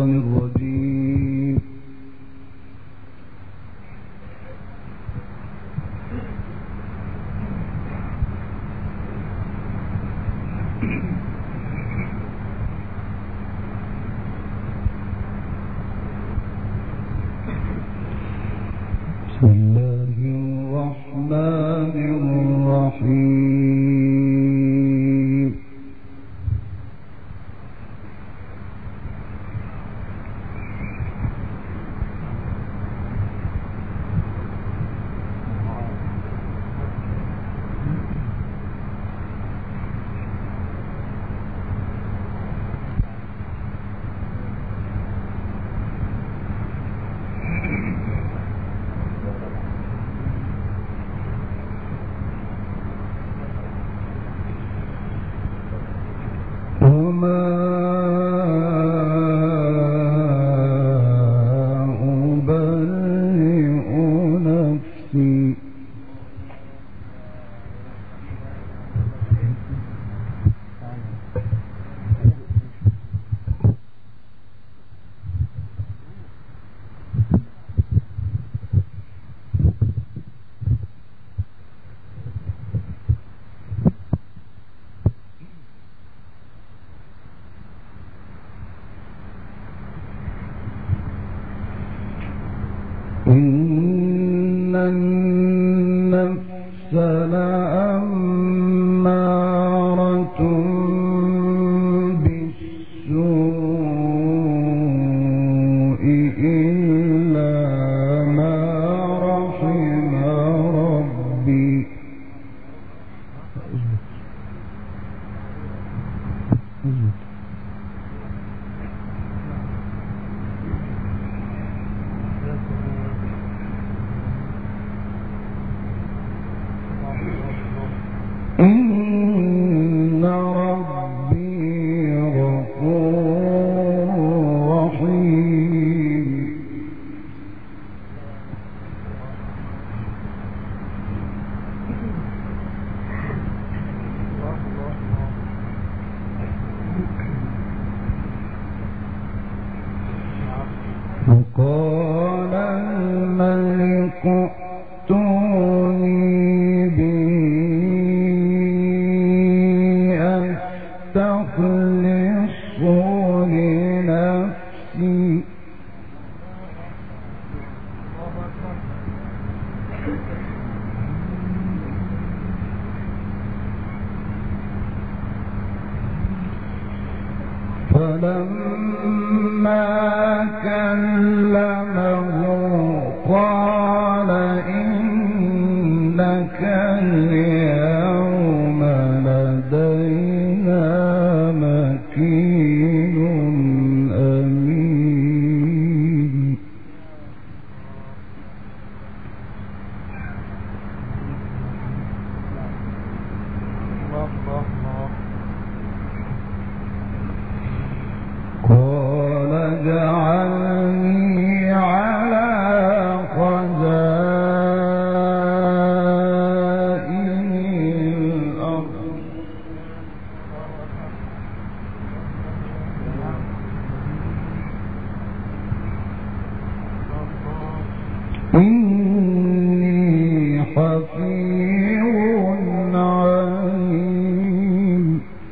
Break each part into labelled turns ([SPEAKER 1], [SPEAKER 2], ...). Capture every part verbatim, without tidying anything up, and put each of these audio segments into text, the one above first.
[SPEAKER 1] الشيطان الرجيم. بسم الله الرحمن الرحيم. إن النفس لأمارة بالسوء إلا ما رحم ربي. إن ربي غفور رحيم. وقال الملك ائتوني به أستخلصه لنفسي. فلما كلمه قال إنك اليوم لدينا مكين أمين. قال اجعلني على خزائن الأرض إني حفيظ عليم.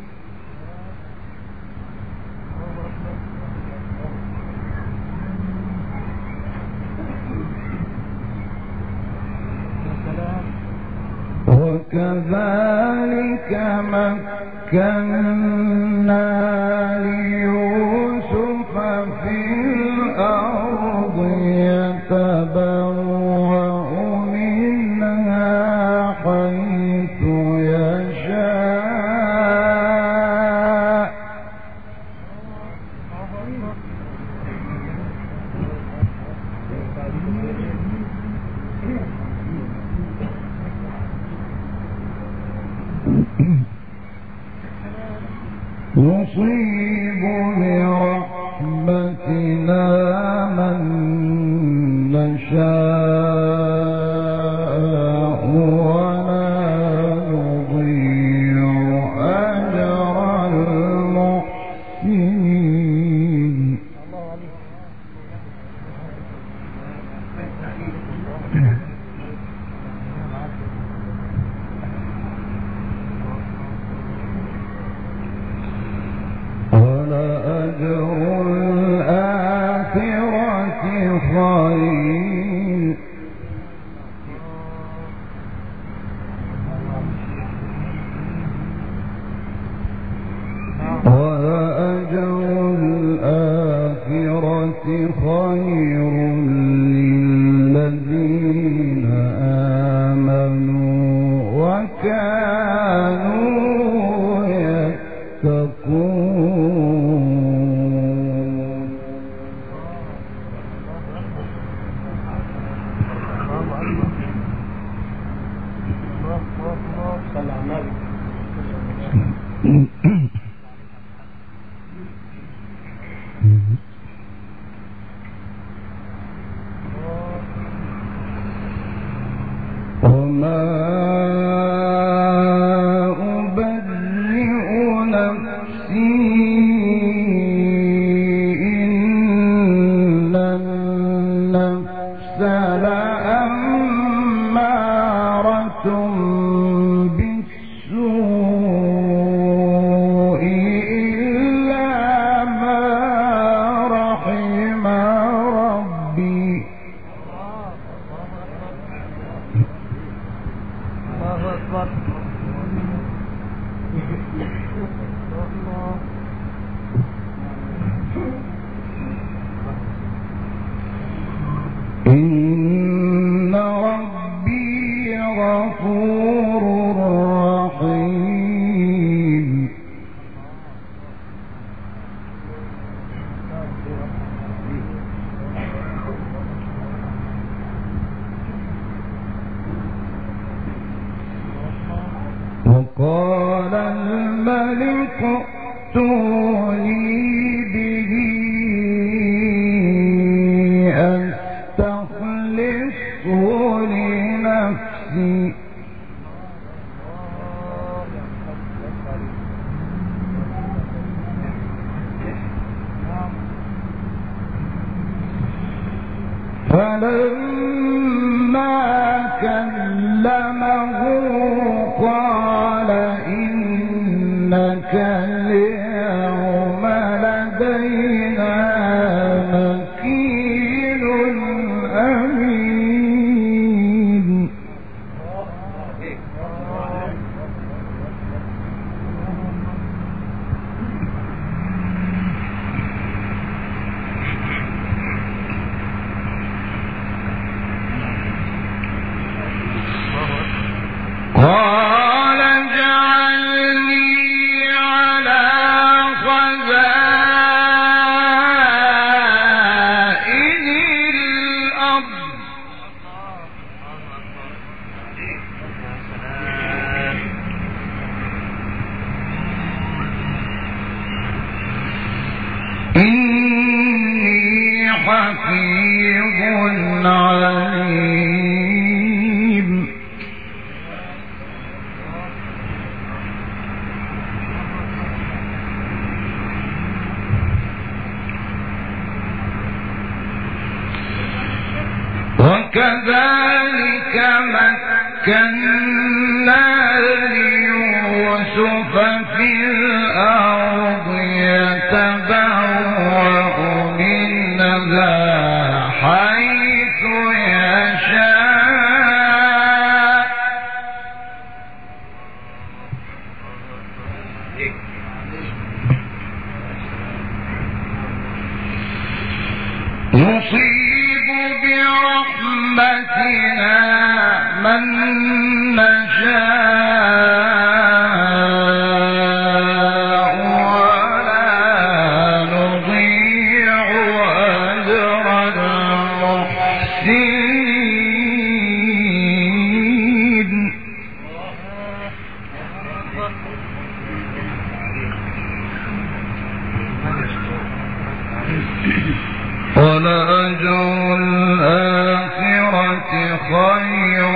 [SPEAKER 1] وكذلك مكنا ليوسف في الأرض يتبوأ منها حيث يشاء. نصيب برحمتنا من نشاء ولا نضيع أجر المحسنين. وقال الملك ائتوني به أستخلصه لنفسي فلما كلمه قال إنك اليوم لدينا مكين أمين. قال اجعلني على خزائن الأرض إني حفيظ عليم. وكذلك مكنا ليوسف في الأرض يتبوأ منها حيث يشاء نصيب برحمتنا من نشاء ولا نضيع أجر المحسنين. ولأجر الآخرة خير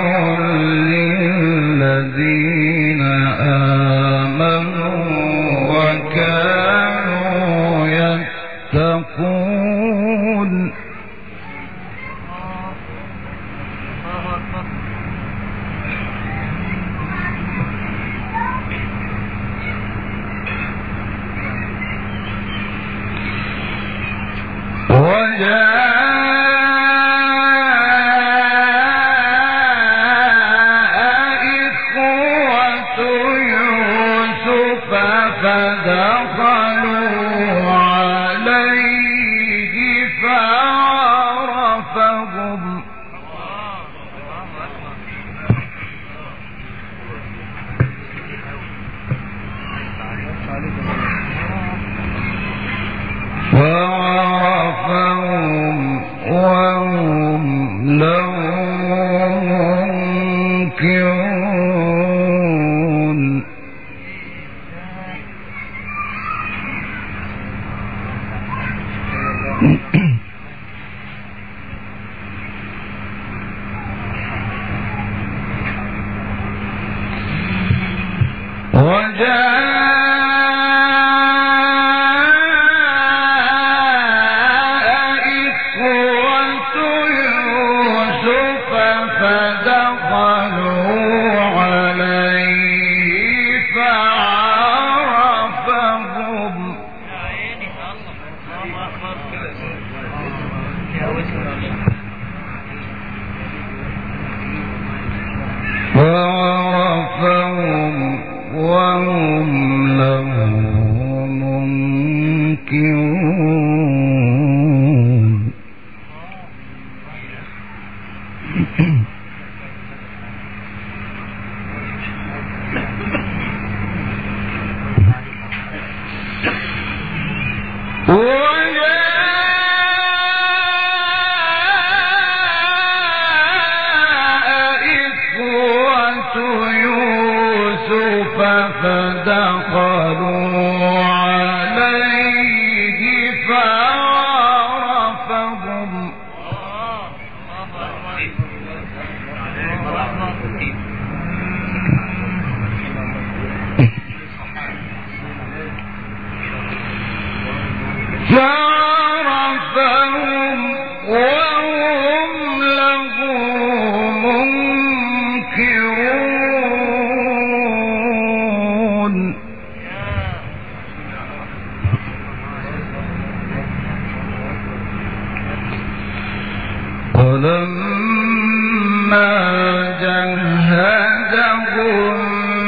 [SPEAKER 1] للذين آمنوا وكانوا يتقون. فدخلوا عليه فعرفهم فعرفهم وهم له منكرون فعرفهم وهم له منكرون فدخلوا عليه فعرفهم فعرفهم وهم له منكرون ولما جهزهم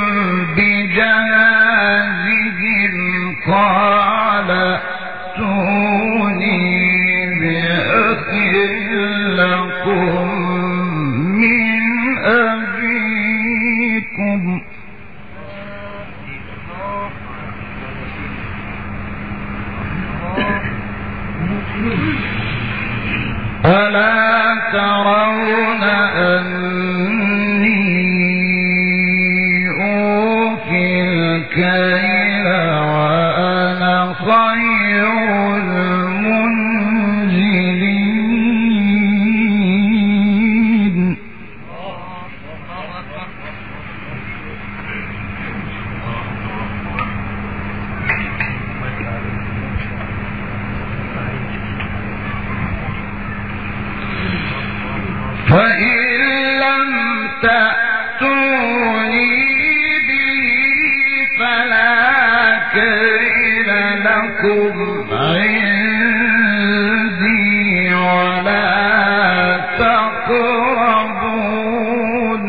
[SPEAKER 1] بجهازهم قال ائتوني بأخ لكم من أبيكم ألا ترون أني أوفي الكيل وأنا خير المنزلين فإن لم تأتوني به فلا كيل لكم عندي ولا تقربون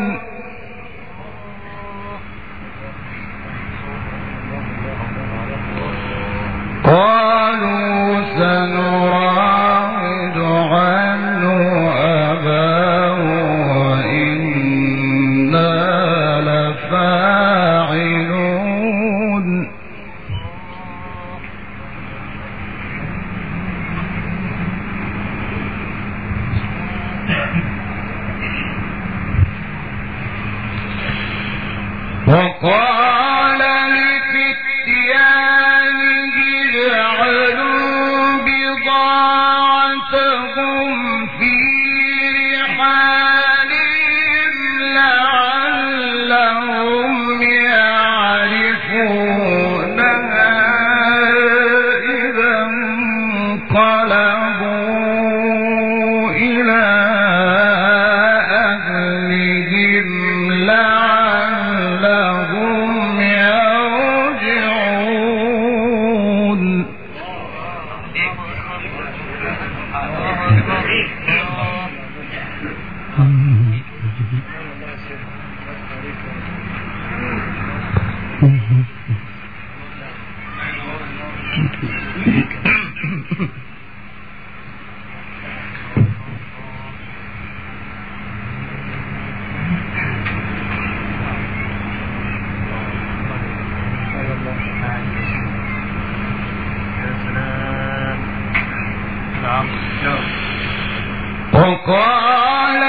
[SPEAKER 1] قالوا سنراود عنه أباه وإنا لفاعلون وقال لفتيانه اجعلوا بضاعتهم وقال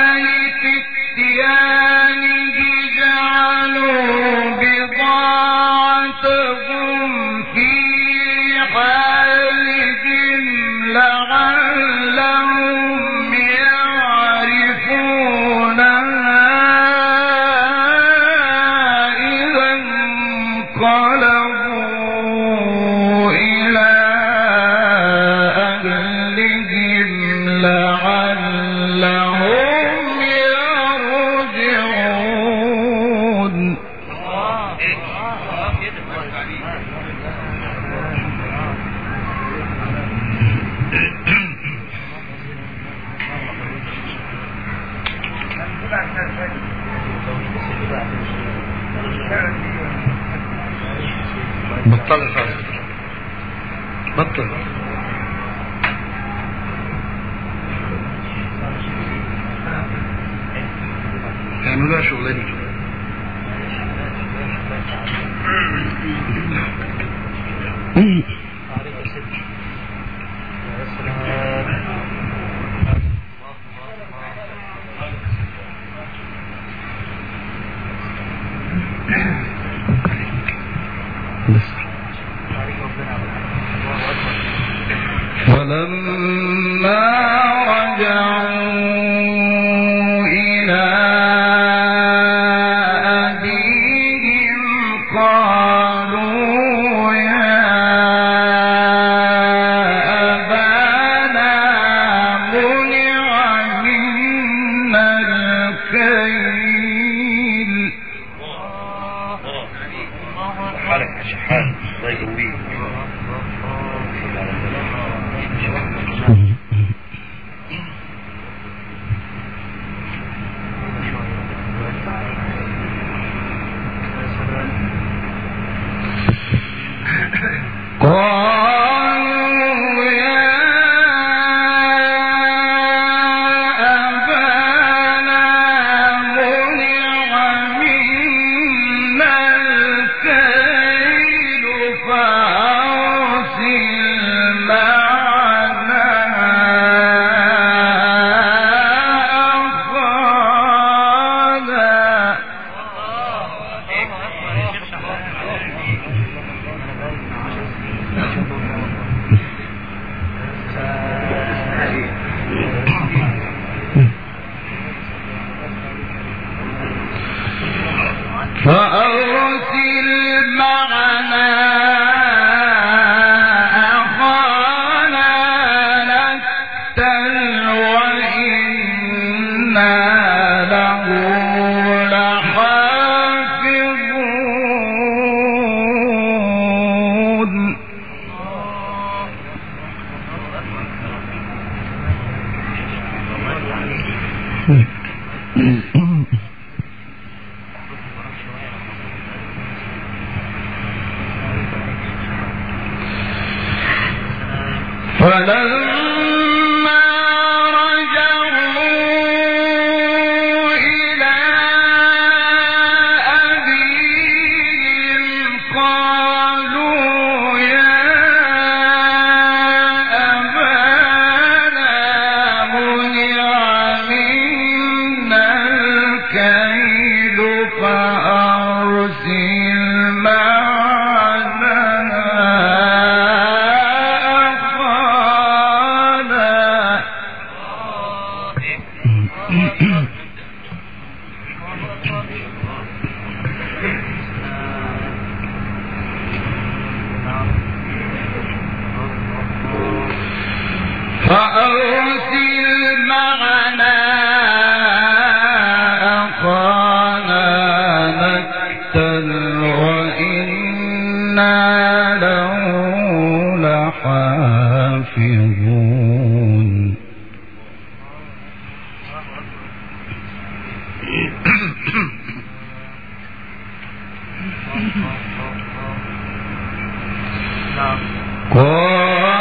[SPEAKER 1] لفتيانه جعلوا بضاعتهم في حالهم لعلهم يعرفونها إذا انقلبوا إلى أهلهم لعلهم يرجعون.
[SPEAKER 2] بطل خالص بطل يعملوها شغلاني.
[SPEAKER 1] فلما رجعوا إلى أبيهم قالوا يا أبانا منع منا الكيل.
[SPEAKER 2] حالك شحال الله يقويك.
[SPEAKER 1] قالوا يا أبانا منع منا الكيل فأرسل معنا أخانا. فأرسل معنا أخانا نكتل وإنا له لحافظون. فلما رجعوا إلى أبيهم قالوا يا أبانا منع منا الكيل فأرسل معنا فأرسل معنا أخانا نكتل وإنا له لحافظون. قال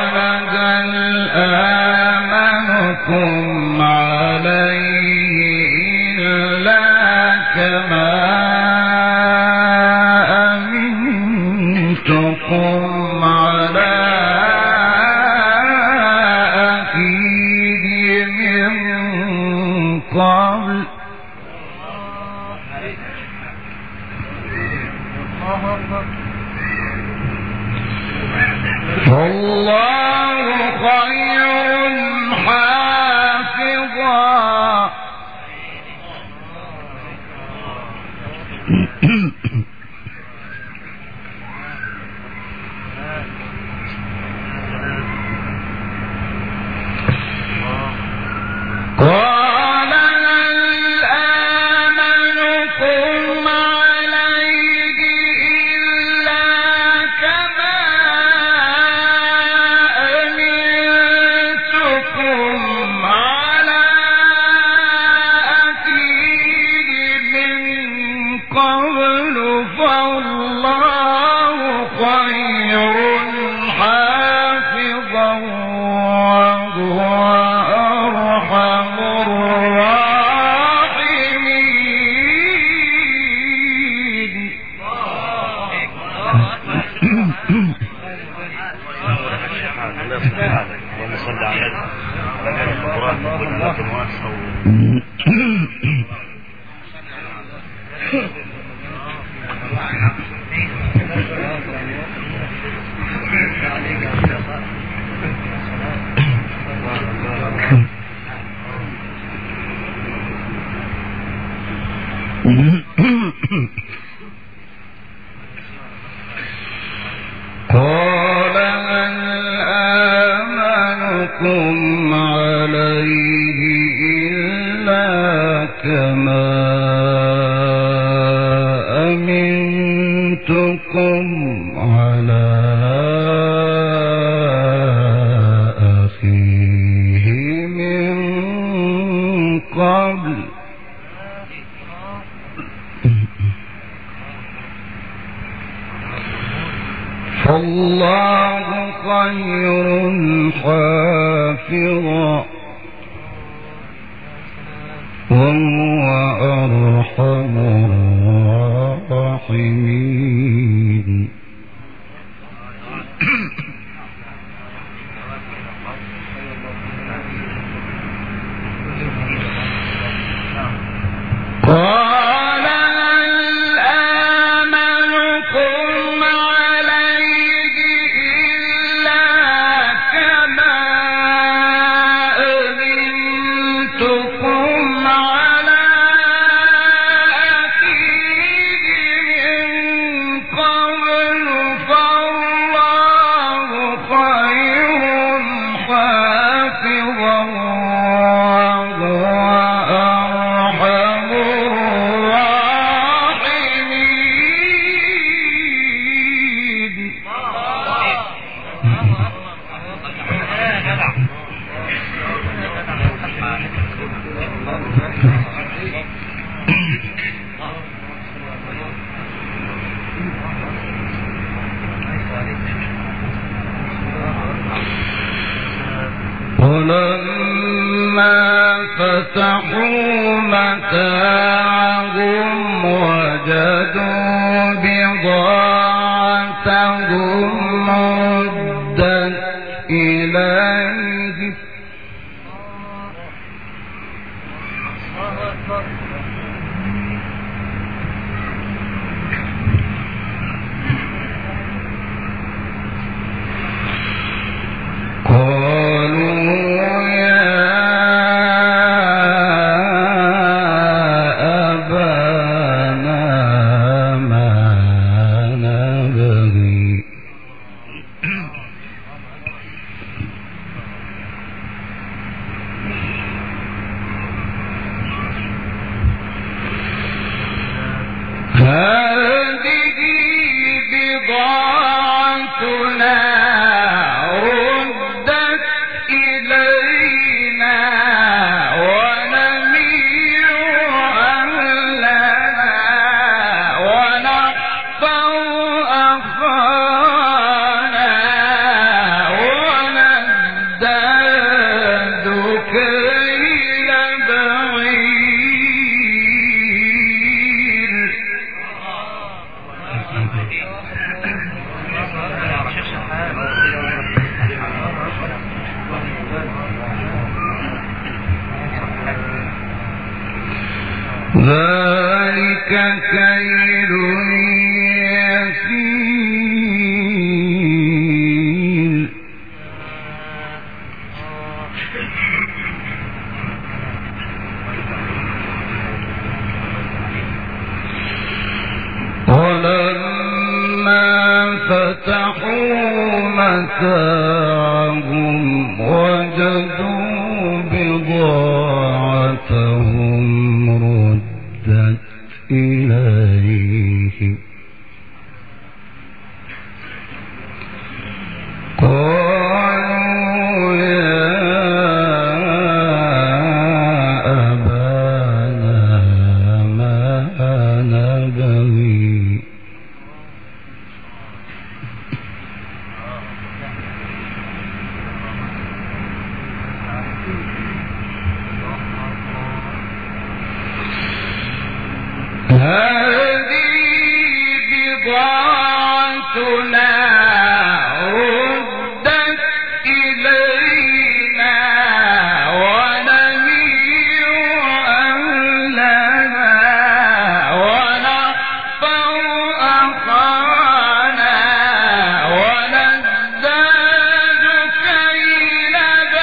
[SPEAKER 1] آمنكم عليه إلا كما أمنتكم على أخيه من قبل فالله خير حافظا قال هل آمنكم عليه إلا كما أمنتكم على أخيه من قبل فالله خير حافظا وهو أرحم الراحمين.
[SPEAKER 2] اللهم صل على القرآن كل لكن واسع
[SPEAKER 1] قال هل آمنكم عليه إلا كما أمنتكم على أخيه من قبل فالله خير حافظا وهو أرحم الراحمين. قال هل آمنكم عليه إلا كما أمنتكم على أخيه من قبل فالله خير حافظا وهو أرحم الراحمين. ولما فتحوا متاعهم وجدوا بضاعتهم ردت إليهم قالوا يا أبانا ما نبغي ذلك كيل يسير ولما فتحوا متاعهم وجدوا بضاعتهم ردت إليهم قالوا يا أبانا ما نبغي هذه بضاعتنا ردت إلينا ونمير أهلنا ونحفظ أخانا ونزداد كيل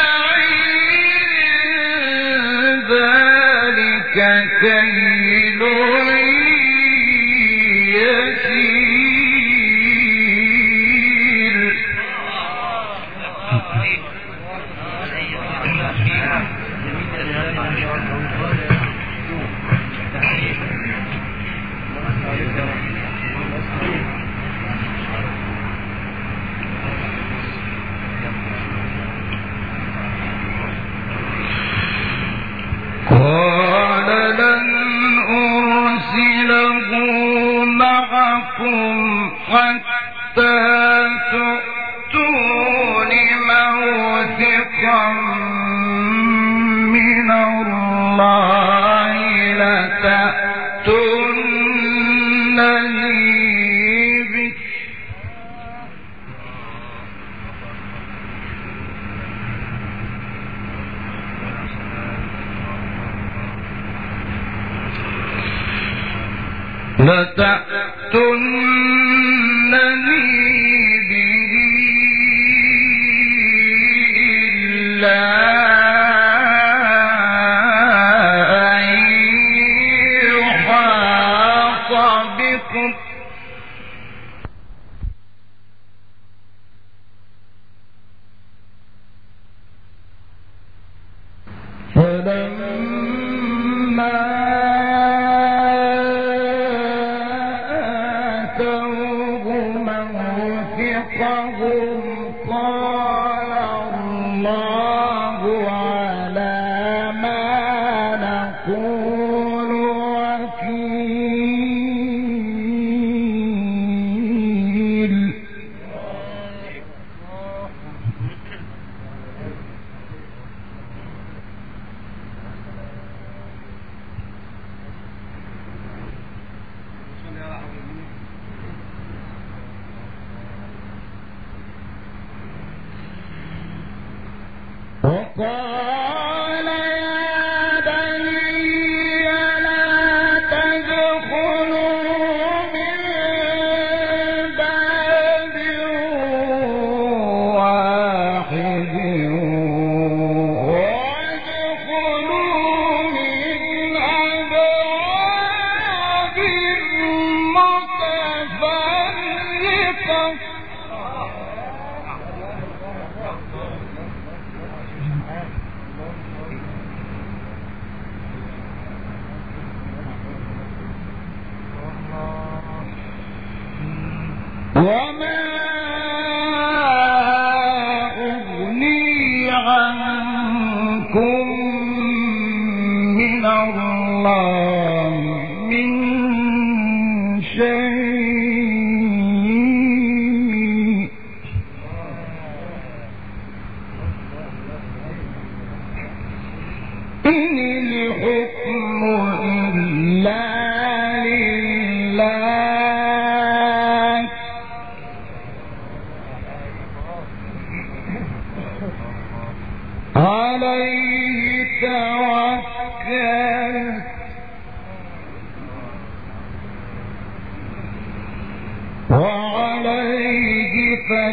[SPEAKER 1] بعير ذلك كيل قال لن أرسله معكم حتى تؤتون موثقا من الله لتأتونني به لتأتونني به إلا أن يحاط بكم فلما قال الله على ما نقول وكيل وقال يا بني لا تدخلوا من باب واحد وادخلوا من أبواب متفرقة وما أغني عنكم من الله من شيء إن الحكم إلا لله عليه توكلت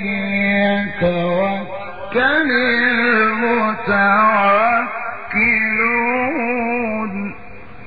[SPEAKER 1] فليتوكل المتوكلون.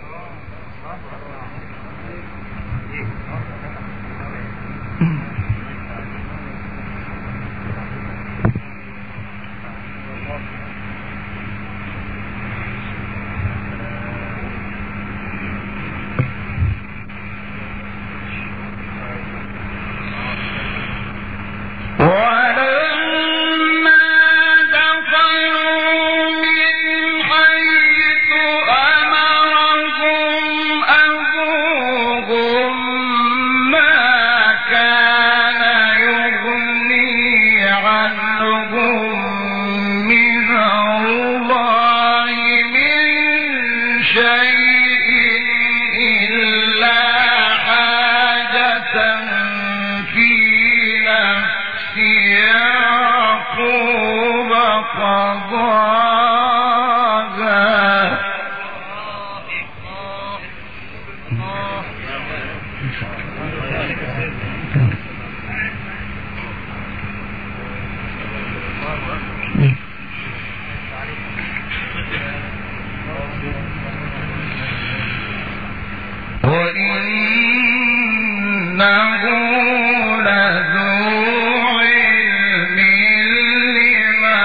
[SPEAKER 1] وإنه لذو علم لما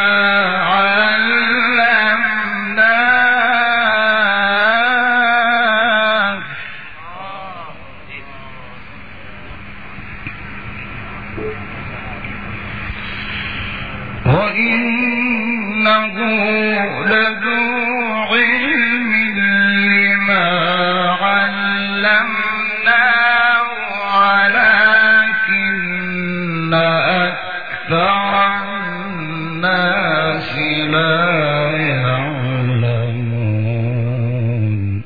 [SPEAKER 1] علمناه وإنه لذو علم لما علمناه ولكن أكثر الناس لا يعلمون.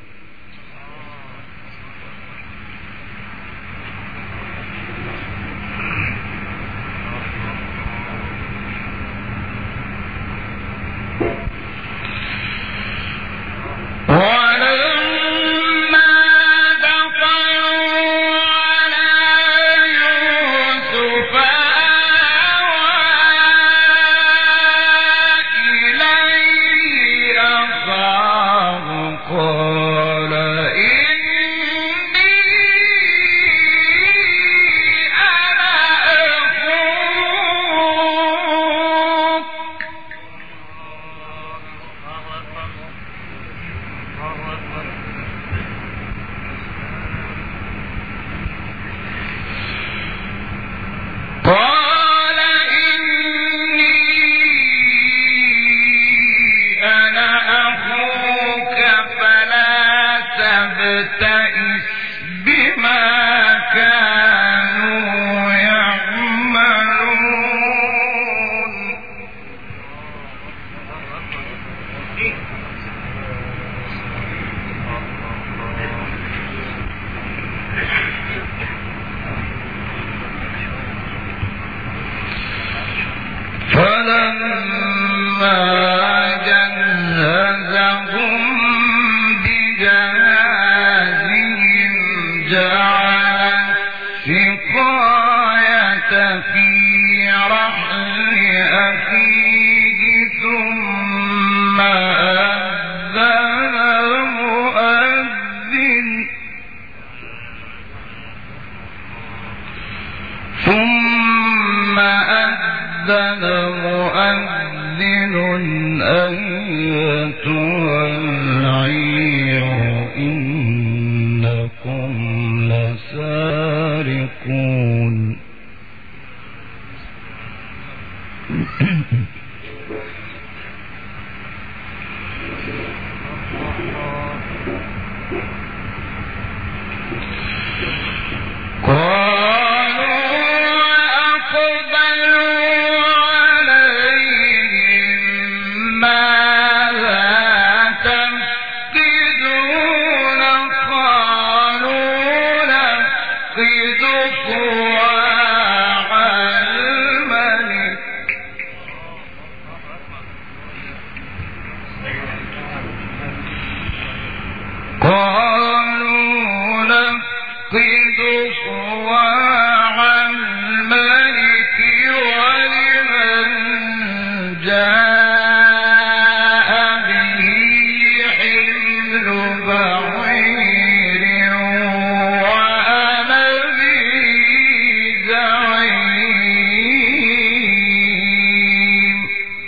[SPEAKER 1] قال جاء به حمل بعير وأنا به زعيم.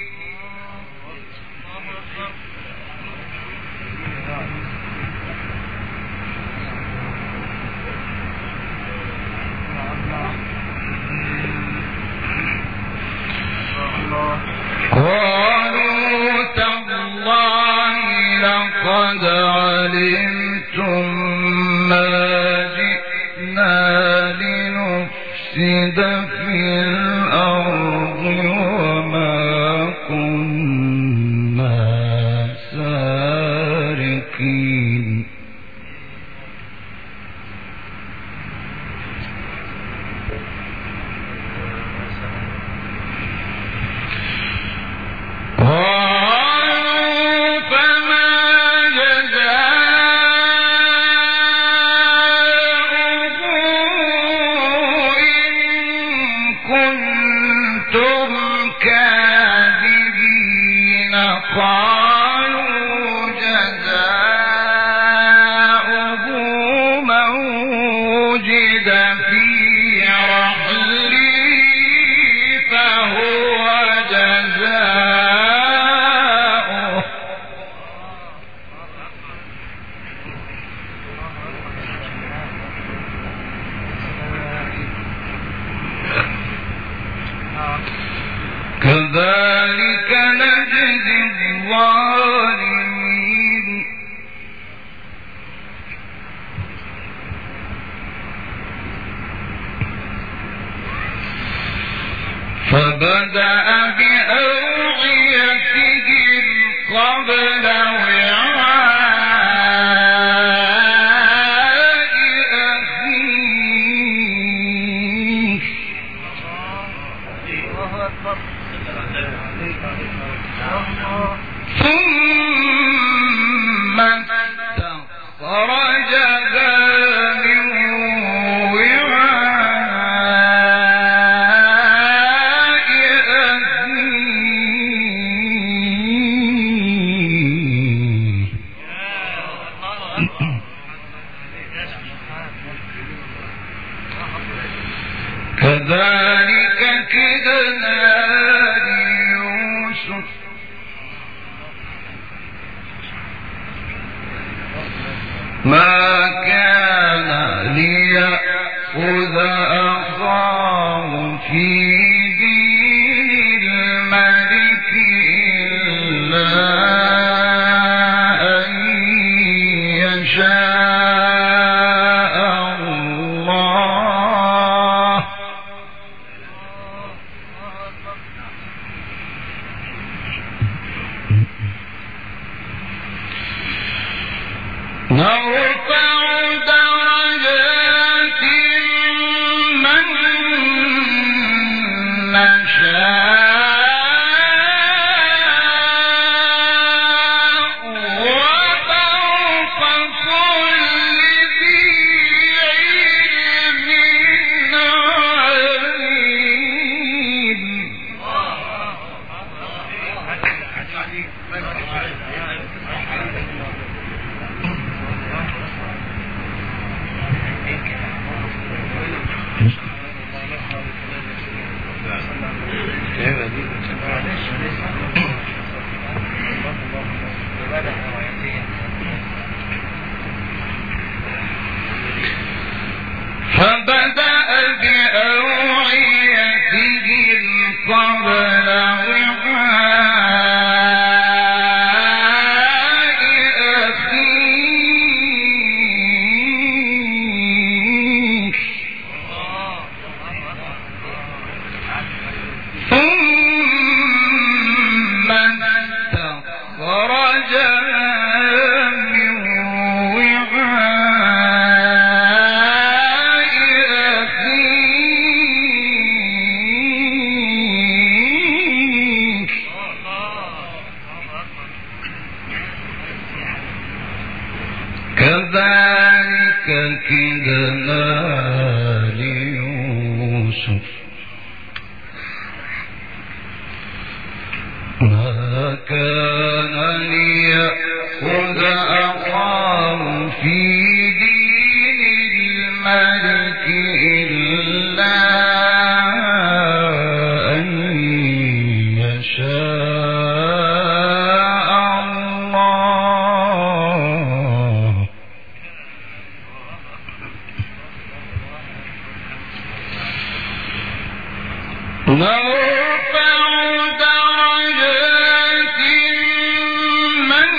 [SPEAKER 1] قالوا تالله لقد علمتم ما جئنا لنفسد في الأرض وما كنا سارقين. قالوا جزاؤه من وجد في رحله فهو جزاؤه. كذلك نجزي الظالمين. فبدأ بأوعيتهم قبل وعاء أخيه ثم استخرجها من وعاء أخيه كذلك كدنا ليوسف ما كان ليأخذ أخاه في دين الملك إلا أن يشاء الله. نرفع درجات من نشاء وفوق كل ذي علم عليم. فبدأ بأوعيتهم قبل وعاء أخيه ثم استخرجها من وعاء أخيه كذلك كدنا ليوسف شاء الله نرفع درجات من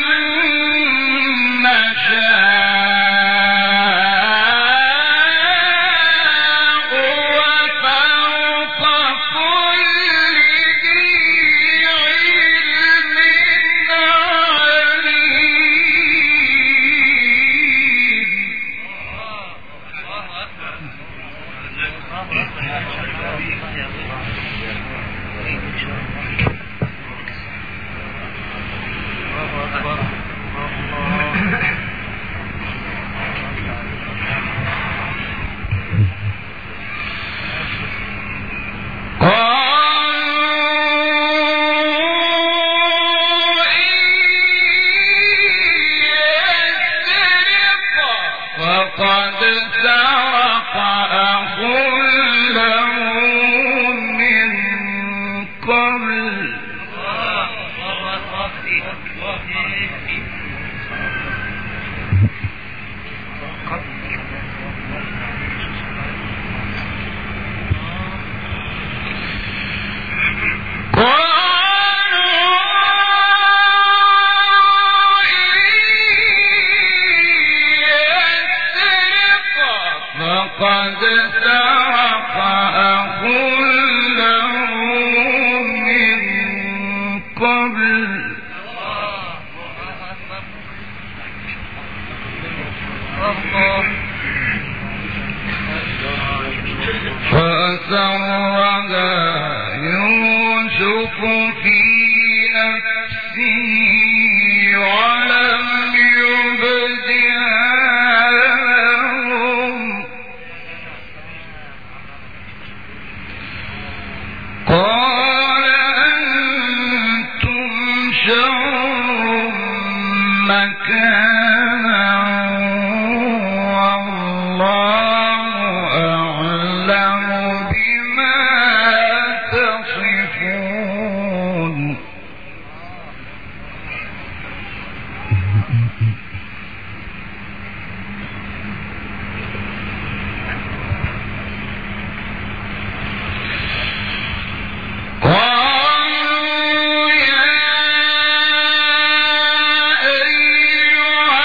[SPEAKER 1] نشاء وفوق كل ذي علم فقد سرق أخ له من قبل فقد سرق أخ له من قبل فأسرها يوسف في نفسه ولم يبدها قال أنتم شر مكانا والله أعلم بما تصفون قالوا يا أيها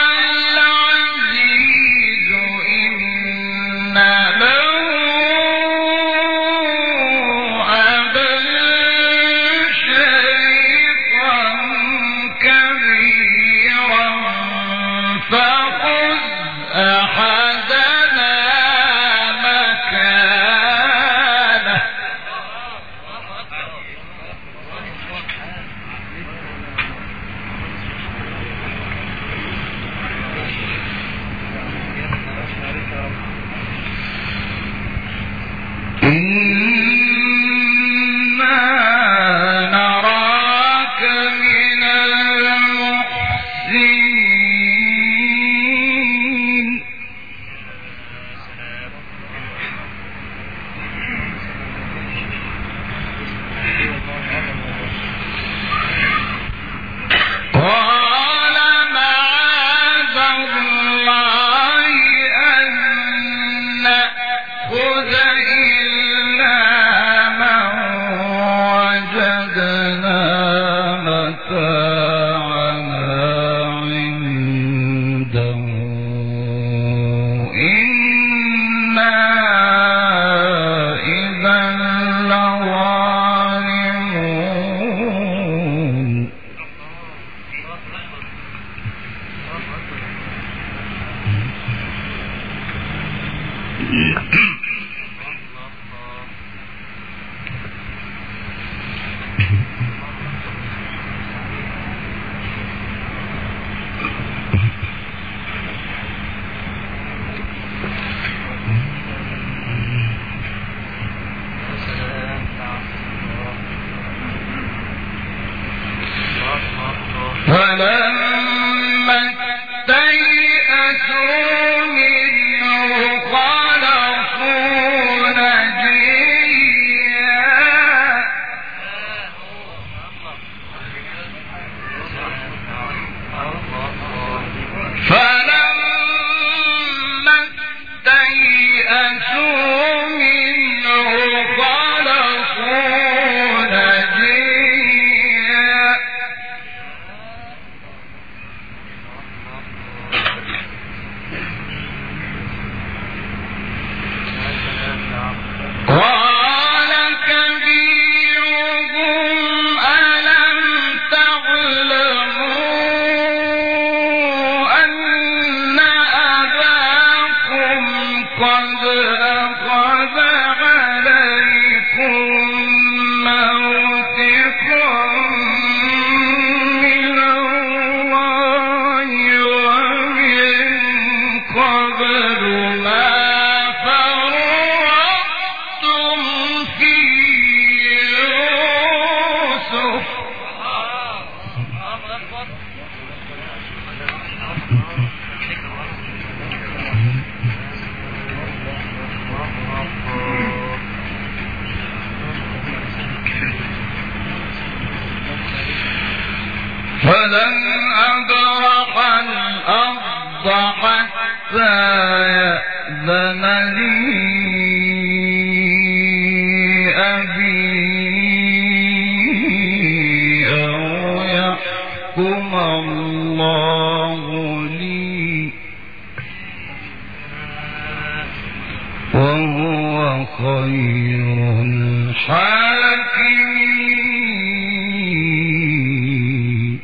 [SPEAKER 1] العزيز إن له أبا شيخا كبيرا فخذ أحدنا مكانه إنا نراك من المحسنين قال معاذ الله أن نأخذ إلا من وجدنا متاعنا عنده إنا إذا لظالمون فلما استيئسوا منه خلصوا نجيا فلن أبرح الأرض حتى يأذن لي أبي أو يحكم الله لي وهو خير الحاكمين.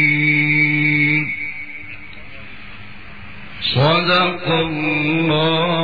[SPEAKER 1] حافظين. صدق الله